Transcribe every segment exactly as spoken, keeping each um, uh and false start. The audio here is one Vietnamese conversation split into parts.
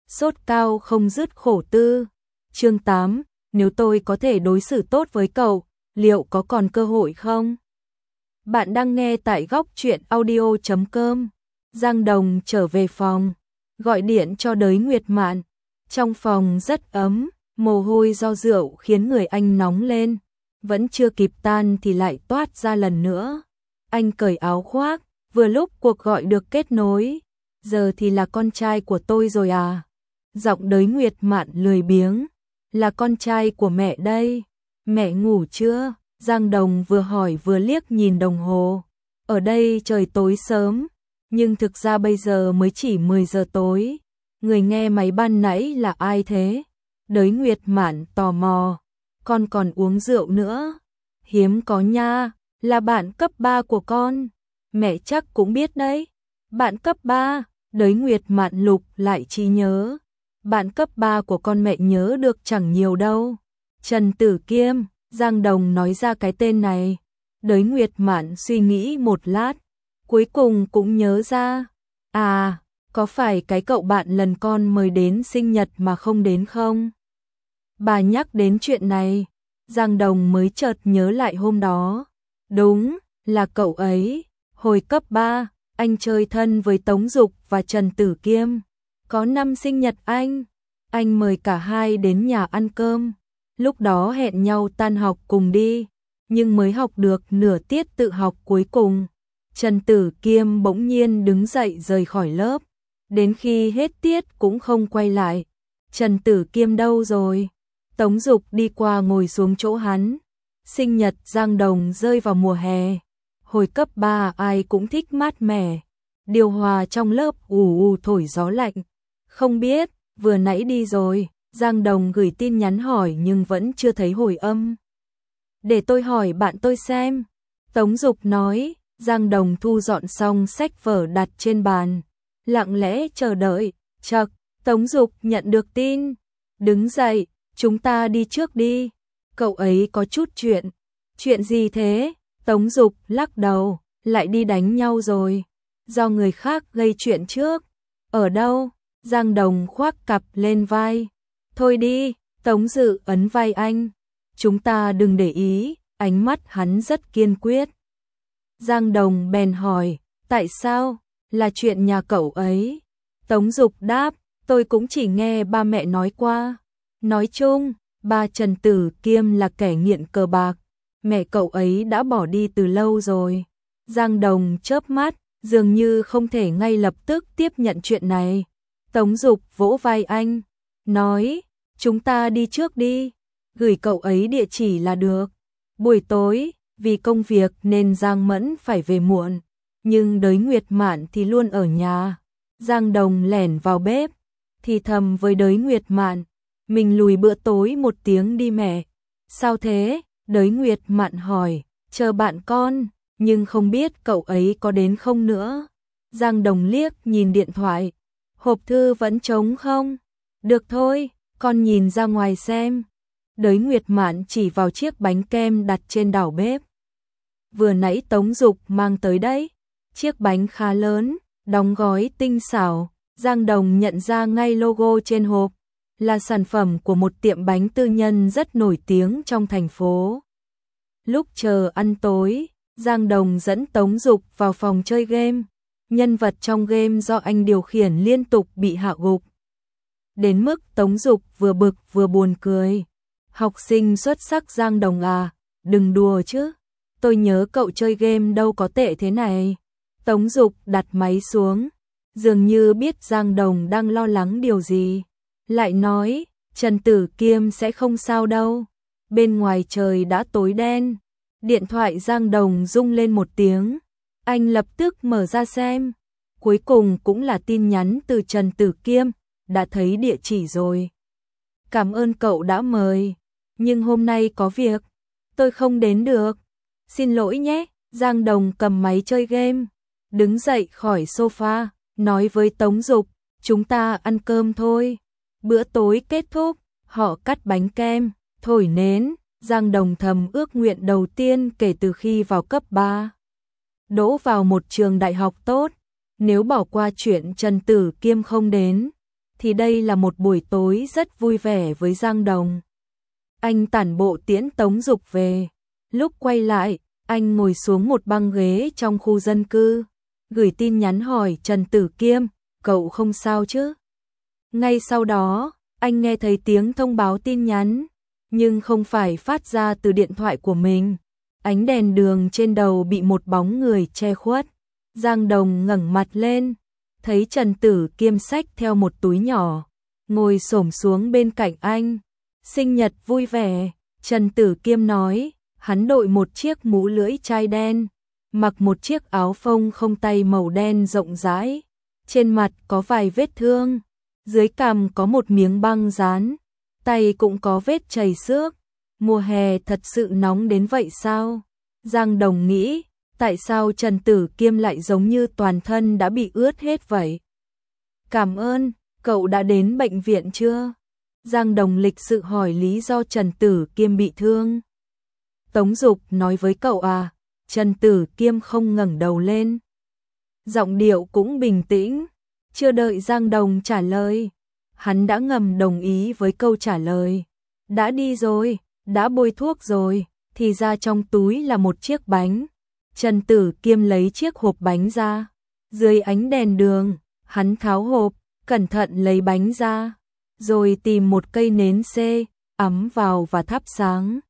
sốt cao không dứt khổ tư. Chương tám, nếu tôi có thể đối xử tốt với cậu, liệu có còn cơ hội không? Bạn đang nghe tại góc truyện audio chấm com. Giang Đồng trở về phòng, gọi điện cho Đới Nguyệt Mạn. Trong phòng rất ấm, mồ hôi do rượu khiến người anh nóng lên. Vẫn chưa kịp tan thì lại toát ra lần nữa. Anh cởi áo khoác, vừa lúc cuộc gọi được kết nối. Giờ thì là con trai của tôi rồi à? Giọng Đới Nguyệt Mạn lười biếng. Là con trai của mẹ đây. Mẹ ngủ chưa? Giang Đồng vừa hỏi vừa liếc nhìn đồng hồ. Ở đây trời tối sớm, nhưng thực ra bây giờ mới chỉ mười giờ tối. Người nghe máy ban nãy là ai thế? Đới Nguyệt Mạn tò mò. Con còn uống rượu nữa. Hiếm có nha, là bạn cấp ba của con. Mẹ chắc cũng biết đấy. Bạn cấp ba, Đới Nguyệt Mạn lục lại trí nhớ. Bạn cấp ba của con mẹ nhớ được chẳng nhiều đâu. Trần Tử Kiêm, Giang Đồng nói ra cái tên này. Đới Nguyệt Mạn suy nghĩ một lát, cuối cùng cũng nhớ ra. À, có phải cái cậu bạn lần con mời đến sinh nhật mà không đến không? Bà nhắc đến chuyện này, Giang Đồng mới chợt nhớ lại hôm đó. Đúng, là cậu ấy. Hồi cấp ba, anh chơi thân với Tống Dục và Trần Tử Kiêm. Có năm sinh nhật anh, anh mời cả hai đến nhà ăn cơm. Lúc đó hẹn nhau tan học cùng đi, nhưng mới học được nửa tiết tự học cuối cùng. Trần Tử Kiêm bỗng nhiên đứng dậy rời khỏi lớp, đến khi hết tiết cũng không quay lại. Trần Tử Kiêm đâu rồi? Tống Dục đi qua ngồi xuống chỗ hắn. Sinh nhật Giang Đồng rơi vào mùa hè. Hồi cấp ba ai cũng thích mát mẻ. Điều hòa trong lớp ù ù thổi gió lạnh. Không biết, vừa nãy đi rồi. Giang Đồng gửi tin nhắn hỏi nhưng vẫn chưa thấy hồi âm. Để tôi hỏi bạn tôi xem. Tống Dục nói. Giang Đồng thu dọn xong sách vở đặt trên bàn, lặng lẽ chờ đợi. Chậc, Tống Dục nhận được tin. Đứng dậy, chúng ta đi trước đi. Cậu ấy có chút chuyện. Chuyện gì thế? Tống Dục lắc đầu. Lại đi đánh nhau rồi. Do người khác gây chuyện trước. Ở đâu? Giang Đồng khoác cặp lên vai. Thôi đi, Tống Dự ấn vai anh. Chúng ta đừng để ý, ánh mắt hắn rất kiên quyết. Giang Đồng bèn hỏi, tại sao? Là chuyện nhà cậu ấy. Tống Dục đáp, tôi cũng chỉ nghe ba mẹ nói qua. Nói chung, ba Trần Tử Kiêm là kẻ nghiện cờ bạc. Mẹ cậu ấy đã bỏ đi từ lâu rồi. Giang Đồng chớp mắt, dường như không thể ngay lập tức tiếp nhận chuyện này. Tống Dục vỗ vai anh, nói, chúng ta đi trước đi, gửi cậu ấy địa chỉ là được. Buổi tối, vì công việc nên Giang Mẫn phải về muộn, nhưng Đới Nguyệt Mạn thì luôn ở nhà. Giang Đồng lẻn vào bếp, thì thầm với Đới Nguyệt Mạn, mình lùi bữa tối một tiếng đi mẹ. Sao thế? Đới Nguyệt Mạn hỏi, chờ bạn con, nhưng không biết cậu ấy có đến không nữa. Giang Đồng liếc nhìn điện thoại, hộp thư vẫn trống không? Được thôi, con nhìn ra ngoài xem. Đới Nguyệt Mạn chỉ vào chiếc bánh kem đặt trên đảo bếp. Vừa nãy Tống Dục mang tới đấy. Chiếc bánh khá lớn, đóng gói tinh xảo. Giang Đồng nhận ra ngay logo trên hộp, là sản phẩm của một tiệm bánh tư nhân rất nổi tiếng trong thành phố. Lúc chờ ăn tối, Giang Đồng dẫn Tống Dục vào phòng chơi game. Nhân vật trong game do anh điều khiển liên tục bị hạ gục. Đến mức Tống Dục vừa bực vừa buồn cười. Học sinh xuất sắc Giang Đồng à, đừng đùa chứ. Tôi nhớ cậu chơi game đâu có tệ thế này. Tống Dục đặt máy xuống, dường như biết Giang Đồng đang lo lắng điều gì. Lại nói, Trần Tử Kiêm sẽ không sao đâu. Bên ngoài trời đã tối đen. Điện thoại Giang Đồng rung lên một tiếng. Anh lập tức mở ra xem. Cuối cùng cũng là tin nhắn từ Trần Tử Kiêm. Đã thấy địa chỉ rồi. Cảm ơn cậu đã mời. Nhưng hôm nay có việc. Tôi không đến được. Xin lỗi nhé. Giang Đồng cầm máy chơi game, đứng dậy khỏi sofa, nói với Tống Dục, chúng ta ăn cơm thôi. Bữa tối kết thúc, họ cắt bánh kem, thổi nến. Giang Đồng thầm ước nguyện đầu tiên kể từ khi vào cấp ba. Đỗ vào một trường đại học tốt. Nếu bỏ qua chuyện Trần Tử Kiêm không đến, thì đây là một buổi tối rất vui vẻ với Giang Đồng. Anh tản bộ tiễn Tống Dục về. Lúc quay lại, anh ngồi xuống một băng ghế trong khu dân cư, gửi tin nhắn hỏi Trần Tử Kiêm, cậu không sao chứ? Ngay sau đó, anh nghe thấy tiếng thông báo tin nhắn, nhưng không phải phát ra từ điện thoại của mình. Ánh đèn đường trên đầu bị một bóng người che khuất. Giang Đồng ngẩng mặt lên, thấy Trần Tử Kiêm xách theo một túi nhỏ, ngồi xổm xuống bên cạnh anh. Sinh nhật vui vẻ, Trần Tử Kiêm nói, hắn đội một chiếc mũ lưỡi chai đen, mặc một chiếc áo phông không tay màu đen rộng rãi, trên mặt có vài vết thương, dưới cằm có một miếng băng dán, tay cũng có vết chảy xước. Mùa hè thật sự nóng đến vậy sao? Giang Đồng nghĩ, tại sao Trần Tử Kiêm lại giống như toàn thân đã bị ướt hết vậy? Cảm ơn, cậu đã đến bệnh viện chưa? Giang Đồng lịch sự hỏi lý do Trần Tử Kiêm bị thương. Tống Dục nói với cậu à? Trần Tử Kiêm không ngẩng đầu lên. Giọng điệu cũng bình tĩnh, chưa đợi Giang Đồng trả lời, hắn đã ngầm đồng ý với câu trả lời. Đã đi rồi, đã bôi thuốc rồi, thì ra trong túi là một chiếc bánh. Trần Tử Kiêm lấy chiếc hộp bánh ra. Dưới ánh đèn đường, hắn tháo hộp, cẩn thận lấy bánh ra, rồi tìm một cây nến xê, ấm vào và thắp sáng.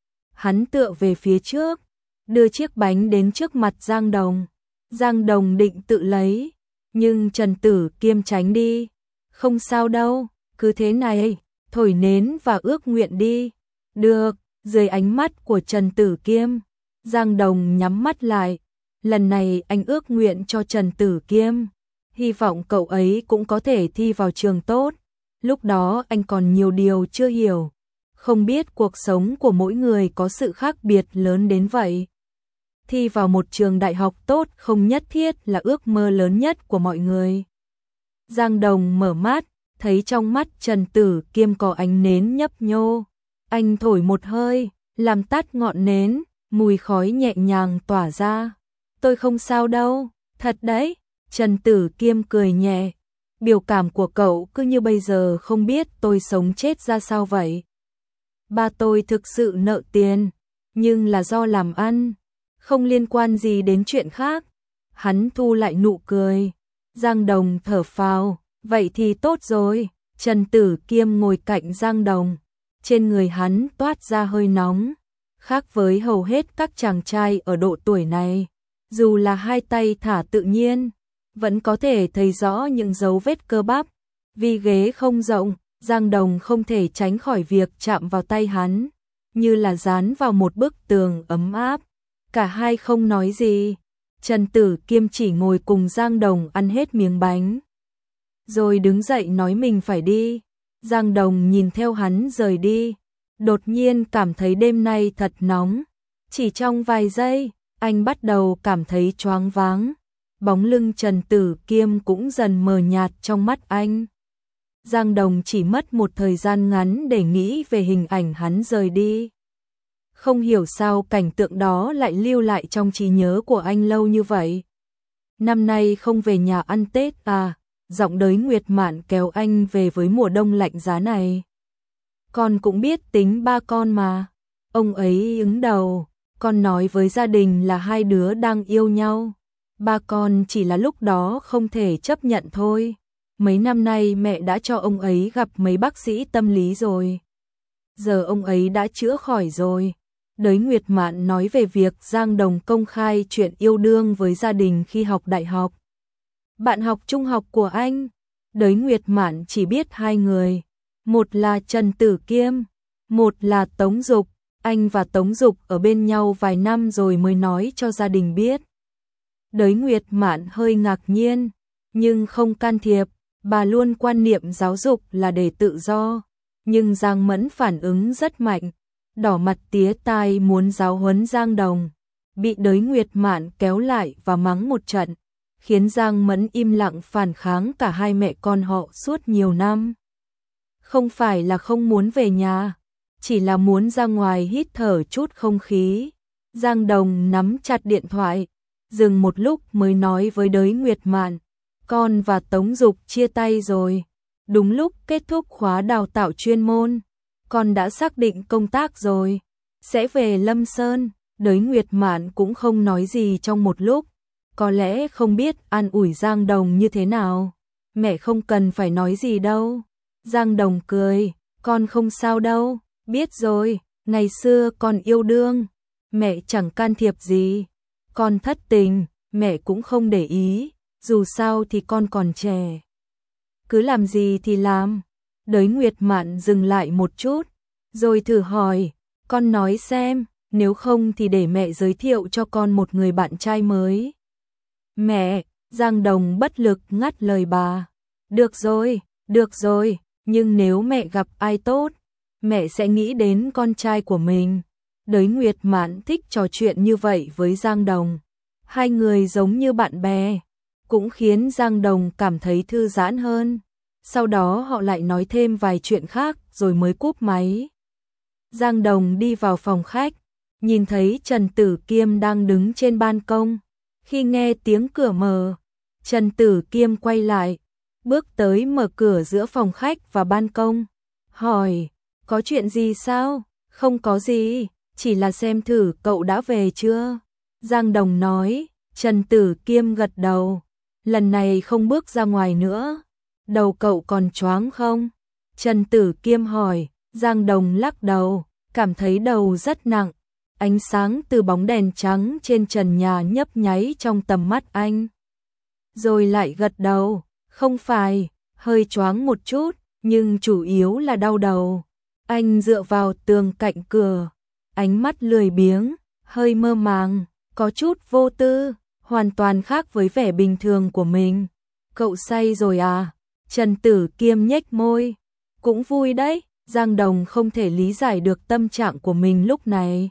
Hắn tựa về phía trước, đưa chiếc bánh đến trước mặt Giang Đồng. Giang Đồng định tự lấy, nhưng Trần Tử Kiêm tránh đi. Không sao đâu, cứ thế này, thổi nến và ước nguyện đi. Được, dưới ánh mắt của Trần Tử Kiêm, Giang Đồng nhắm mắt lại. Lần này anh ước nguyện cho Trần Tử Kiêm, hy vọng cậu ấy cũng có thể thi vào trường tốt. Lúc đó anh còn nhiều điều chưa hiểu, không biết cuộc sống của mỗi người có sự khác biệt lớn đến vậy. Thi vào một trường đại học tốt không nhất thiết là ước mơ lớn nhất của mọi người. Giang Đồng mở mắt, thấy trong mắt Trần Tử Kiêm có ánh nến nhấp nhô. Anh thổi một hơi, làm tắt ngọn nến, mùi khói nhẹ nhàng tỏa ra. Tôi không sao đâu, thật đấy. Trần Tử Kiêm cười nhẹ. Biểu cảm của cậu cứ như bây giờ không biết tôi sống chết ra sao vậy. Ba tôi thực sự nợ tiền, nhưng là do làm ăn, không liên quan gì đến chuyện khác. Hắn thu lại nụ cười. Giang Đồng thở phào, vậy thì tốt rồi. Trần Tử Kiêm ngồi cạnh Giang Đồng, trên người hắn toát ra hơi nóng, khác với hầu hết các chàng trai ở độ tuổi này. Dù là hai tay thả tự nhiên, vẫn có thể thấy rõ những dấu vết cơ bắp. Vì ghế không rộng, Giang Đồng không thể tránh khỏi việc chạm vào tay hắn, như là dán vào một bức tường ấm áp. Cả hai không nói gì. Trần Tử Kiêm chỉ ngồi cùng Giang Đồng ăn hết miếng bánh, rồi đứng dậy nói mình phải đi. Giang Đồng nhìn theo hắn rời đi, đột nhiên cảm thấy đêm nay thật nóng. Chỉ trong vài giây, anh bắt đầu cảm thấy choáng váng. Bóng lưng Trần Tử Kiêm cũng dần mờ nhạt trong mắt anh. Giang Đồng chỉ mất một thời gian ngắn để nghĩ về hình ảnh hắn rời đi. Không hiểu sao cảnh tượng đó lại lưu lại trong trí nhớ của anh lâu như vậy. Năm nay không về nhà ăn Tết à? Giọng Đới Nguyệt Mạn kéo anh về với mùa đông lạnh giá này. Con cũng biết tính ba con mà. Ông ấy ứng đầu. Con nói với gia đình là hai đứa đang yêu nhau. Ba con chỉ là lúc đó không thể chấp nhận thôi. Mấy năm nay mẹ đã cho ông ấy gặp mấy bác sĩ tâm lý rồi. Giờ ông ấy đã chữa khỏi rồi. Đới Nguyệt Mạn nói về việc Giang Đồng công khai chuyện yêu đương với gia đình khi học đại học. Bạn học trung học của anh. Đới Nguyệt Mạn chỉ biết hai người. Một là Trần Tử Kiêm, một là Tống Dục. Anh và Tống Dục ở bên nhau vài năm rồi mới nói cho gia đình biết. Đới Nguyệt Mạn hơi ngạc nhiên, nhưng không can thiệp. Bà luôn quan niệm giáo dục là để tự do. Nhưng Giang Mẫn phản ứng rất mạnh, đỏ mặt tía tai muốn giáo huấn Giang Đồng. Bị Đới Nguyệt Mạn kéo lại và mắng một trận, khiến Giang Mẫn im lặng phản kháng cả hai mẹ con họ suốt nhiều năm. Không phải là không muốn về nhà, chỉ là muốn ra ngoài hít thở chút không khí. Giang Đồng nắm chặt điện thoại, dừng một lúc mới nói với Đới Nguyệt Mạn, con và Tống Dục chia tay rồi. đúng lúc kết thúc khóa đào tạo chuyên môn, con đã xác định công tác rồi, sẽ về Lâm Sơn. Đới Nguyệt Mạn cũng không nói gì trong một lúc, có lẽ không biết an ủi Giang Đồng như thế nào. Mẹ không cần phải nói gì đâu. Giang Đồng cười, con không sao đâu, biết rồi, ngày xưa con yêu đương, mẹ chẳng can thiệp gì. Con thất tình, mẹ cũng không để ý, dù sao thì con còn trẻ. Cứ làm gì thì làm. Đới Nguyệt Mạn dừng lại một chút, rồi thử hỏi, con nói xem, nếu không thì để mẹ giới thiệu cho con một người bạn trai mới. Mẹ, Giang Đồng bất lực ngắt lời bà. Được rồi, được rồi, nhưng nếu mẹ gặp ai tốt, mẹ sẽ nghĩ đến con trai của mình. Đới Nguyệt Mạn thích trò chuyện như vậy với Giang Đồng. Hai người giống như bạn bè, cũng khiến Giang Đồng cảm thấy thư giãn hơn. Sau đó họ lại nói thêm vài chuyện khác rồi mới cúp máy. Giang Đồng đi vào phòng khách, nhìn thấy Trần Tử Kiêm đang đứng trên ban công. Khi nghe tiếng cửa mở, Trần Tử Kiêm quay lại, bước tới mở cửa giữa phòng khách và ban công. Hỏi, có chuyện gì sao? Không có gì, chỉ là xem thử cậu đã về chưa? Giang Đồng nói. Trần Tử Kiêm gật đầu. Lần này không bước ra ngoài nữa. Đầu cậu còn choáng không? Trần Tử Kiêm hỏi. Giang Đồng lắc đầu, cảm thấy đầu rất nặng. Ánh sáng từ bóng đèn trắng trên trần nhà nhấp nháy trong tầm mắt anh. Rồi lại gật đầu, không phải, hơi choáng một chút, nhưng chủ yếu là đau đầu. Anh dựa vào tường cạnh cửa, ánh mắt lười biếng, hơi mơ màng, có chút vô tư, hoàn toàn khác với vẻ bình thường của mình. Cậu say rồi à? Trần Tử Kiêm nhếch môi. Cũng vui đấy. Giang Đồng không thể lý giải được tâm trạng của mình lúc này.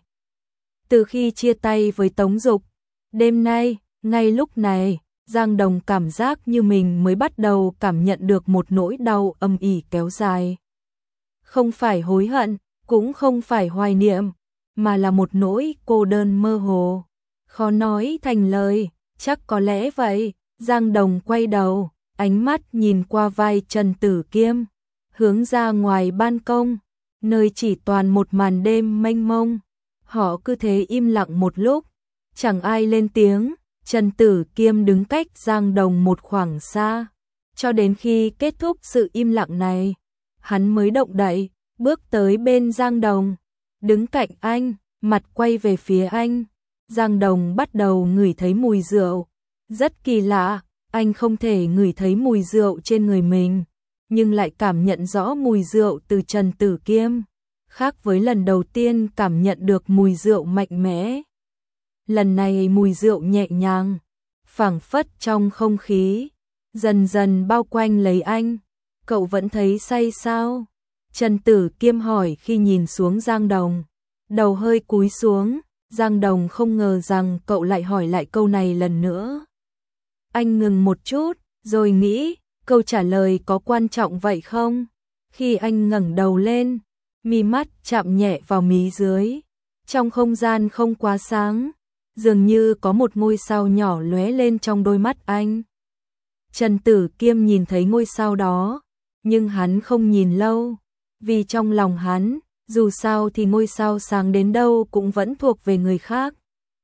Từ khi chia tay với Tống Dục, đêm nay, ngay lúc này, Giang Đồng cảm giác như mình mới bắt đầu cảm nhận được một nỗi đau âm ỉ kéo dài. Không phải hối hận, cũng không phải hoài niệm, mà là một nỗi cô đơn mơ hồ. Khó nói thành lời, chắc có lẽ vậy. Giang Đồng quay đầu, ánh mắt nhìn qua vai Trần Tử Kiêm, hướng ra ngoài ban công, nơi chỉ toàn một màn đêm mênh mông. Họ cứ thế im lặng một lúc, chẳng ai lên tiếng. Trần Tử Kiêm đứng cách Giang Đồng một khoảng xa, cho đến khi kết thúc sự im lặng này, hắn mới động đậy, bước tới bên Giang Đồng, đứng cạnh anh, mặt quay về phía anh. Giang Đồng bắt đầu ngửi thấy mùi rượu. Rất kỳ lạ, anh không thể ngửi thấy mùi rượu trên người mình, nhưng lại cảm nhận rõ mùi rượu từ Trần Tử Kiêm, khác với lần đầu tiên cảm nhận được mùi rượu mạnh mẽ. Lần này mùi rượu nhẹ nhàng, phảng phất trong không khí, dần dần bao quanh lấy anh. Cậu vẫn thấy say sao? Trần Tử Kiêm hỏi khi nhìn xuống Giang Đồng. Đầu hơi cúi xuống, Giang Đồng không ngờ rằng cậu lại hỏi lại câu này lần nữa. Anh ngừng một chút, rồi nghĩ, câu trả lời có quan trọng vậy không? Khi anh ngẩng đầu lên, mi mắt chạm nhẹ vào mí dưới. Trong không gian không quá sáng, dường như có một ngôi sao nhỏ lóe lên trong đôi mắt anh. Trần Tử Kiêm nhìn thấy ngôi sao đó, nhưng hắn không nhìn lâu, vì trong lòng hắn, dù sao thì ngôi sao sáng đến đâu cũng vẫn thuộc về người khác.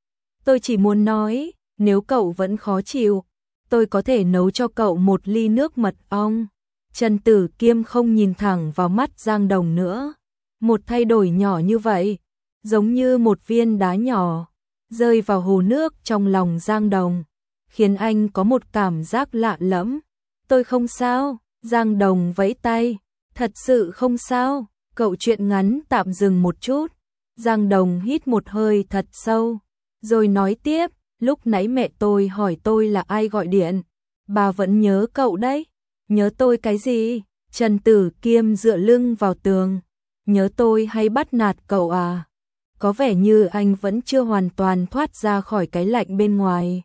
Tôi chỉ muốn nói, nếu cậu vẫn khó chịu, tôi có thể nấu cho cậu một ly nước mật ong. Trần Tử Kiêm không nhìn thẳng vào mắt Giang Đồng nữa. Một thay đổi nhỏ như vậy, giống như một viên đá nhỏ, rơi vào hồ nước trong lòng Giang Đồng, khiến anh có một cảm giác lạ lẫm. Tôi không sao, Giang Đồng vẫy tay. Thật sự không sao. Cậu chuyện ngắn tạm dừng một chút. Giang Đồng hít một hơi thật sâu, rồi nói tiếp, lúc nãy mẹ tôi hỏi tôi là ai gọi điện. Bà vẫn nhớ cậu đấy. Nhớ tôi cái gì? Trần Tử Kiêm dựa lưng vào tường. Nhớ tôi hay bắt nạt cậu à? Có vẻ như anh vẫn chưa hoàn toàn thoát ra khỏi cái lạnh bên ngoài.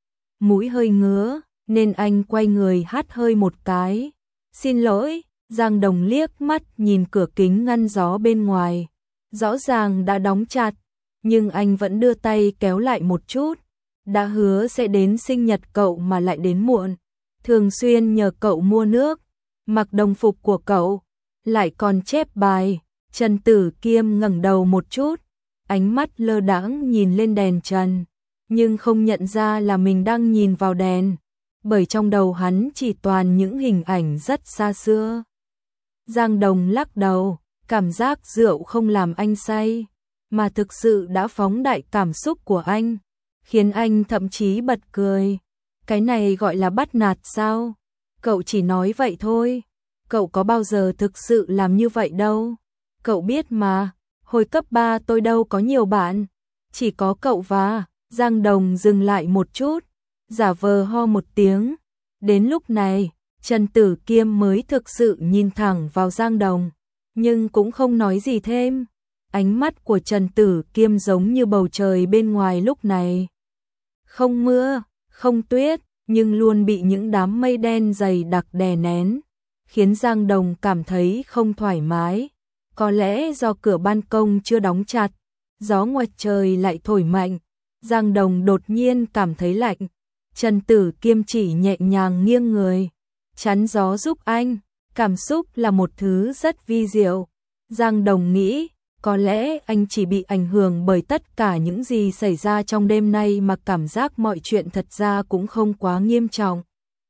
Mũi hơi ngứa, nên anh quay người hắt hơi một cái. Xin lỗi. Giang Đồng liếc mắt nhìn cửa kính ngăn gió bên ngoài. Rõ ràng đã đóng chặt, nhưng anh vẫn đưa tay kéo lại một chút. Đã hứa sẽ đến sinh nhật cậu mà lại đến muộn. Thường xuyên nhờ cậu mua nước, mặc đồng phục của cậu, lại còn chép bài. Trần Tử Kiêm ngẩng đầu một chút, ánh mắt lơ đãng nhìn lên đèn trần, nhưng không nhận ra là mình đang nhìn vào đèn, bởi trong đầu hắn chỉ toàn những hình ảnh rất xa xưa. Giang Đồng lắc đầu, cảm giác rượu không làm anh say, mà thực sự đã phóng đại cảm xúc của anh, khiến anh thậm chí bật cười. Cái này gọi là bắt nạt sao? Cậu chỉ nói vậy thôi, cậu có bao giờ thực sự làm như vậy đâu. Cậu biết mà, hồi cấp ba tôi đâu có nhiều bạn, chỉ có cậu và. Giang Đồng dừng lại một chút, giả vờ ho một tiếng. Đến lúc này, Trần Tử Kiêm mới thực sự nhìn thẳng vào Giang Đồng, nhưng cũng không nói gì thêm. Ánh mắt của Trần Tử Kiêm giống như bầu trời bên ngoài lúc này. Không mưa, không tuyết, nhưng luôn bị những đám mây đen dày đặc đè nén, khiến Giang Đồng cảm thấy không thoải mái. Có lẽ do cửa ban công chưa đóng chặt, gió ngoài trời lại thổi mạnh, Giang Đồng đột nhiên cảm thấy lạnh. Trần Tử Kiêm chỉ nhẹ nhàng nghiêng người, chắn gió giúp anh. Cảm xúc là một thứ rất vi diệu. Giang Đồng nghĩ, có lẽ anh chỉ bị ảnh hưởng bởi tất cả những gì xảy ra trong đêm nay mà cảm giác mọi chuyện thật ra cũng không quá nghiêm trọng.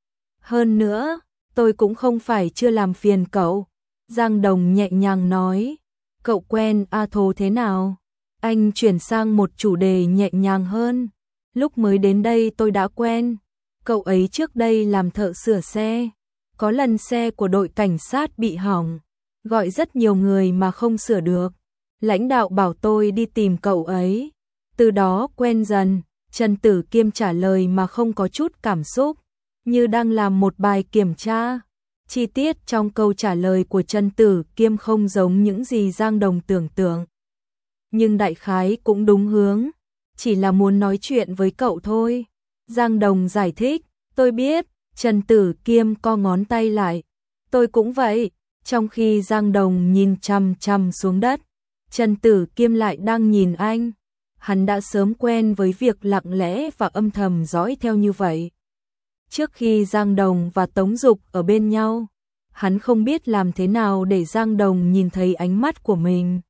Hơn nữa, tôi cũng không phải chưa làm phiền cậu. Giang Đồng nhẹ nhàng nói, cậu quen A Thố thế nào? Anh chuyển sang một chủ đề nhẹ nhàng hơn. Lúc mới đến đây tôi đã quen. Cậu ấy trước đây làm thợ sửa xe. Có lần xe của đội cảnh sát bị hỏng, gọi rất nhiều người mà không sửa được. Lãnh đạo bảo tôi đi tìm cậu ấy. Từ đó quen dần. Trần Tử Kiêm trả lời mà không có chút cảm xúc, như đang làm một bài kiểm tra. Chi tiết trong câu trả lời của Trần Tử Kiêm không giống những gì Giang Đồng tưởng tượng, nhưng đại khái cũng đúng hướng, chỉ là muốn nói chuyện với cậu thôi. Giang Đồng giải thích, tôi biết. Trần Tử Kiêm co ngón tay lại, tôi cũng vậy. Trong khi Giang Đồng nhìn chằm chằm xuống đất, Trần Tử Kiêm lại đang nhìn anh. Hắn đã sớm quen với việc lặng lẽ và âm thầm dõi theo như vậy. Trước khi Giang Đồng và Tống Dục ở bên nhau, hắn không biết làm thế nào để Giang Đồng nhìn thấy ánh mắt của mình.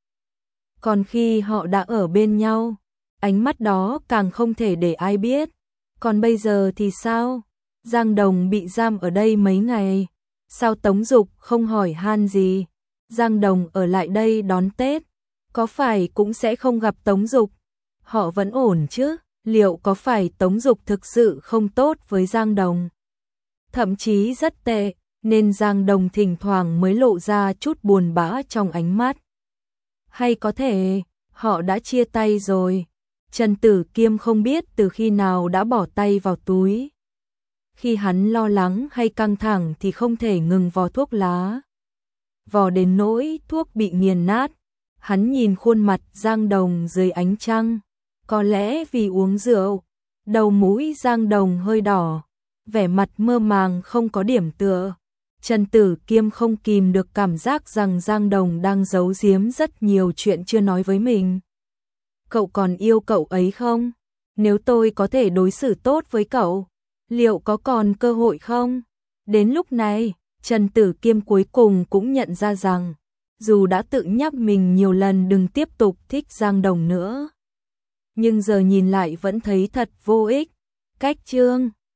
Còn khi họ đã ở bên nhau, ánh mắt đó càng không thể để ai biết. Còn bây giờ thì sao? Giang Đồng bị giam ở đây mấy ngày, sao Tống Dục không hỏi han gì? Giang Đồng ở lại đây đón Tết, có phải cũng sẽ không gặp Tống Dục? Họ vẫn ổn chứ? Liệu có phải Tống Dục thực sự không tốt với Giang Đồng? Thậm chí rất tệ, nên Giang Đồng thỉnh thoảng mới lộ ra chút buồn bã trong ánh mắt. Hay có thể, họ đã chia tay rồi. Trần Tử Kiêm không biết từ khi nào đã bỏ tay vào túi. Khi hắn lo lắng hay căng thẳng thì không thể ngừng vò thuốc lá. Vò đến nỗi thuốc bị nghiền nát. Hắn nhìn khuôn mặt Giang Đồng dưới ánh trăng. Có lẽ vì uống rượu, đầu mũi Giang Đồng hơi đỏ, vẻ mặt mơ màng không có điểm tựa. Trần Tử Kiêm không kìm được cảm giác rằng Giang Đồng đang giấu giếm rất nhiều chuyện chưa nói với mình. Cậu còn yêu cậu ấy không? Nếu tôi có thể đối xử tốt với cậu, liệu có còn cơ hội không? Đến lúc này, Trần Tử Kiêm cuối cùng cũng nhận ra rằng, dù đã tự nhắc mình nhiều lần đừng tiếp tục thích Giang Đồng nữa, nhưng giờ nhìn lại vẫn thấy thật vô ích. Cách chương